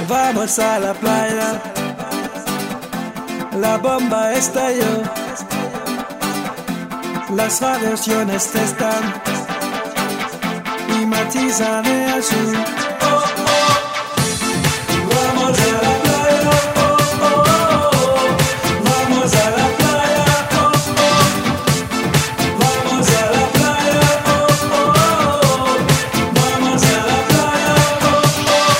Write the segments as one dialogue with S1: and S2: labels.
S1: Vamos a la playa, la bomba estalló, las radiaciones están y matizan el azul. Oh, oh. Vamos a la playa, oh, oh, oh. Vamos a la playa, oh, oh. Vamos a la playa, oh, oh, oh. Vamos a la playa, oh, oh.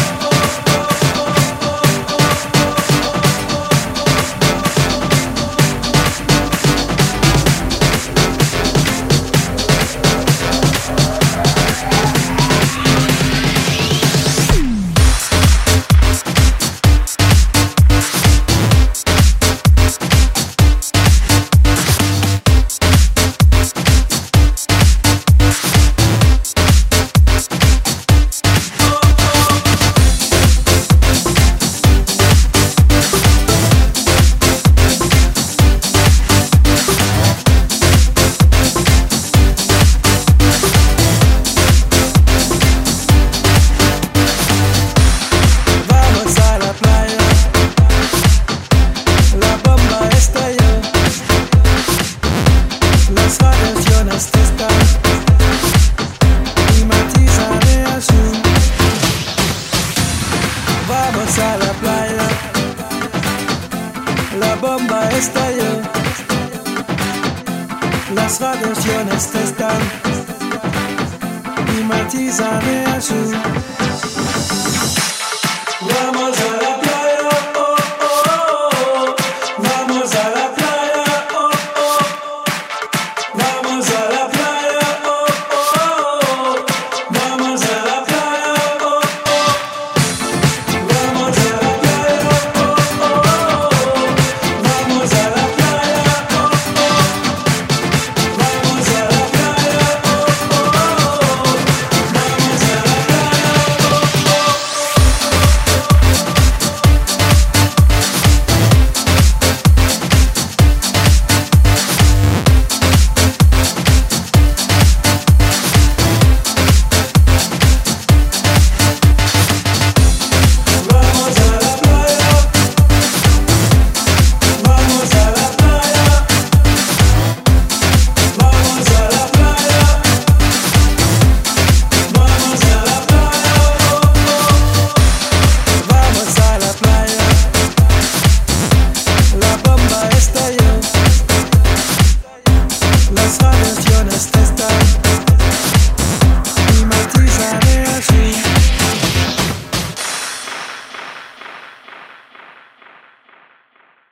S1: Vamos a la playa, la bomba estalló, las radiaciones están y matizan el azul.